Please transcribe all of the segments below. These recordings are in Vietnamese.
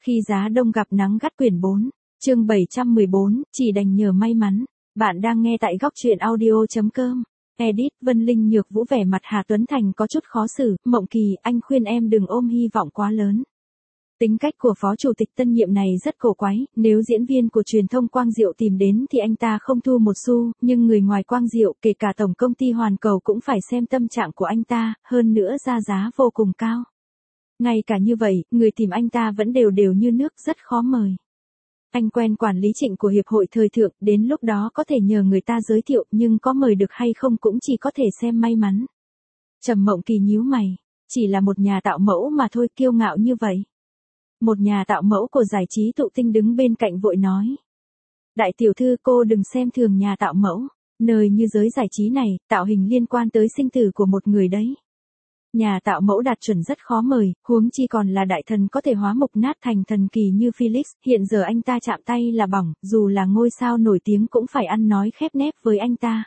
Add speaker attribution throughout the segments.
Speaker 1: Khi giá đông gặp nắng gắt quyển 4, chương 714, chỉ đành nhờ may mắn. Bạn đang nghe tại góc truyện audio.com. Edit, Vân Linh Nhược Vũ vẻ mặt Hà Tuấn Thành có chút khó xử, Mộng Kỳ, anh khuyên em đừng ôm hy vọng quá lớn. Tính cách của phó chủ tịch tân nhiệm này rất cổ quái, nếu diễn viên của truyền thông Quang Diệu tìm đến thì anh ta không thu một xu, nhưng người ngoài Quang Diệu, kể cả tổng công ty Hoàn Cầu cũng phải xem tâm trạng của anh ta, hơn nữa ra giá vô cùng cao. Ngay cả như vậy, người tìm anh ta vẫn đều như nước, rất khó mời. Anh quen quản lý Trịnh của Hiệp hội Thời thượng, đến lúc đó có thể nhờ người ta giới thiệu, nhưng có mời được hay không cũng chỉ có thể xem may mắn. Trầm Mộng Kỳ nhíu mày, chỉ là một nhà tạo mẫu mà thôi, kiêu ngạo như vậy. Một nhà tạo mẫu của giải trí Thụ Tinh đứng bên cạnh vội nói. Đại tiểu thư, cô đừng xem thường nhà tạo mẫu, nơi như giới giải trí này, tạo hình liên quan tới sinh tử của một người đấy. Nhà tạo mẫu đạt chuẩn rất khó mời, huống chi còn là đại thần có thể hóa mục nát thành thần kỳ như Felix, hiện giờ anh ta chạm tay là bỏng, dù là ngôi sao nổi tiếng cũng phải ăn nói khép nép với anh ta.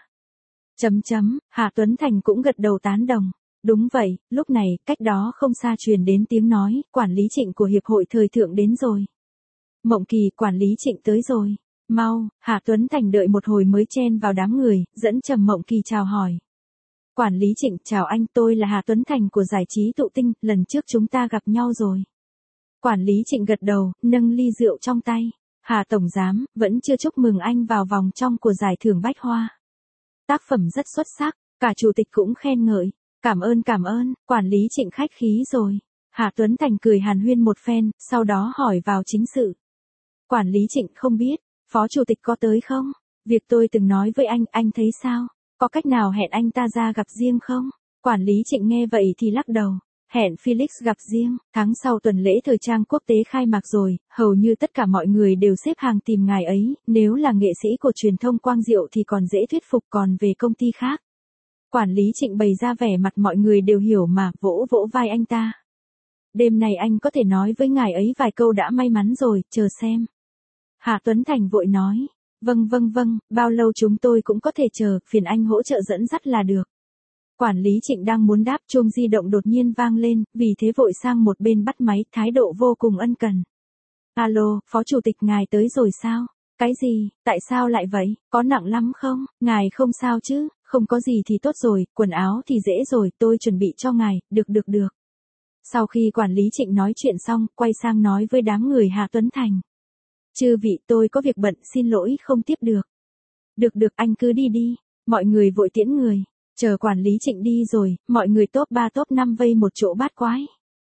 Speaker 1: Hà Tuấn Thành cũng gật đầu tán đồng. Đúng vậy, lúc này, cách đó không xa truyền đến tiếng nói, quản lý Trịnh của Hiệp hội Thời thượng đến rồi. Mộng Kỳ, quản lý Trịnh tới rồi. Mau, Hà Tuấn Thành đợi một hồi mới chen vào đám người, dẫn Trầm Mộng Kỳ chào hỏi. Quản lý Trịnh, chào anh, tôi là Hà Tuấn Thành của giải trí Thụ Tinh, lần trước chúng ta gặp nhau rồi. Quản lý Trịnh gật đầu, nâng ly rượu trong tay. Hà Tổng Giám, vẫn chưa chúc mừng anh vào vòng trong của giải thưởng Bách Hoa. Tác phẩm rất xuất sắc, cả chủ tịch cũng khen ngợi. Cảm ơn, quản lý Trịnh khách khí rồi. Hà Tuấn Thành cười hàn huyên một phen, sau đó hỏi vào chính sự. Quản lý Trịnh, không biết, phó chủ tịch có tới không? Việc tôi từng nói với anh thấy sao? Có cách nào hẹn anh ta ra gặp riêng không? Quản lý Trịnh nghe vậy thì lắc đầu. Hẹn Felix gặp riêng, tháng sau tuần lễ thời trang quốc tế khai mạc rồi, hầu như tất cả mọi người đều xếp hàng tìm ngài ấy, nếu là nghệ sĩ của truyền thông Quang Diệu thì còn dễ thuyết phục, còn về công ty khác. Quản lý Trịnh bày ra vẻ mặt mọi người đều hiểu mà, vỗ vai anh ta. Đêm này anh có thể nói với ngài ấy vài câu đã may mắn rồi, chờ xem. Hà Tuấn Thành vội nói. Vâng, bao lâu chúng tôi cũng có thể chờ, phiền anh hỗ trợ dẫn dắt là được. Quản lý Trịnh đang muốn đáp, chuông di động đột nhiên vang lên, vì thế vội sang một bên bắt máy, thái độ vô cùng ân cần. Alo, phó chủ tịch ngài tới rồi sao? Cái gì, tại sao lại vậy, có nặng lắm không? Ngài không sao chứ, không có gì thì tốt rồi, quần áo thì dễ rồi, tôi chuẩn bị cho ngài, được. Sau khi quản lý Trịnh nói chuyện xong, quay sang nói với đám người Hà Tuấn Thành. Chư vị, tôi có việc bận, xin lỗi không tiếp được. Được, anh cứ đi. Mọi người vội tiễn người. Chờ quản lý Trịnh đi rồi, mọi người top 3 top 5 vây một chỗ bát quái.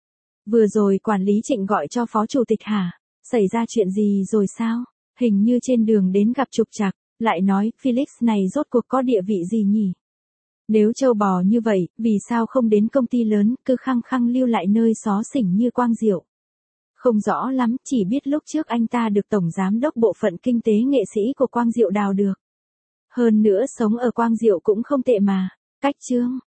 Speaker 1: Vừa rồi quản lý Trịnh gọi cho phó chủ tịch hả? Xảy ra chuyện gì rồi sao? Hình như trên đường đến gặp trục trặc, lại nói, Felix này rốt cuộc có địa vị gì nhỉ? Nếu trâu bò như vậy, vì sao không đến công ty lớn, cứ khăng lưu lại nơi xó xỉnh như Quang Diệu? Không rõ lắm, chỉ biết lúc trước anh ta được Tổng Giám đốc Bộ phận Kinh tế nghệ sĩ của Quang Diệu đào được. Hơn nữa sống ở Quang Diệu cũng không tệ mà. Cách chương,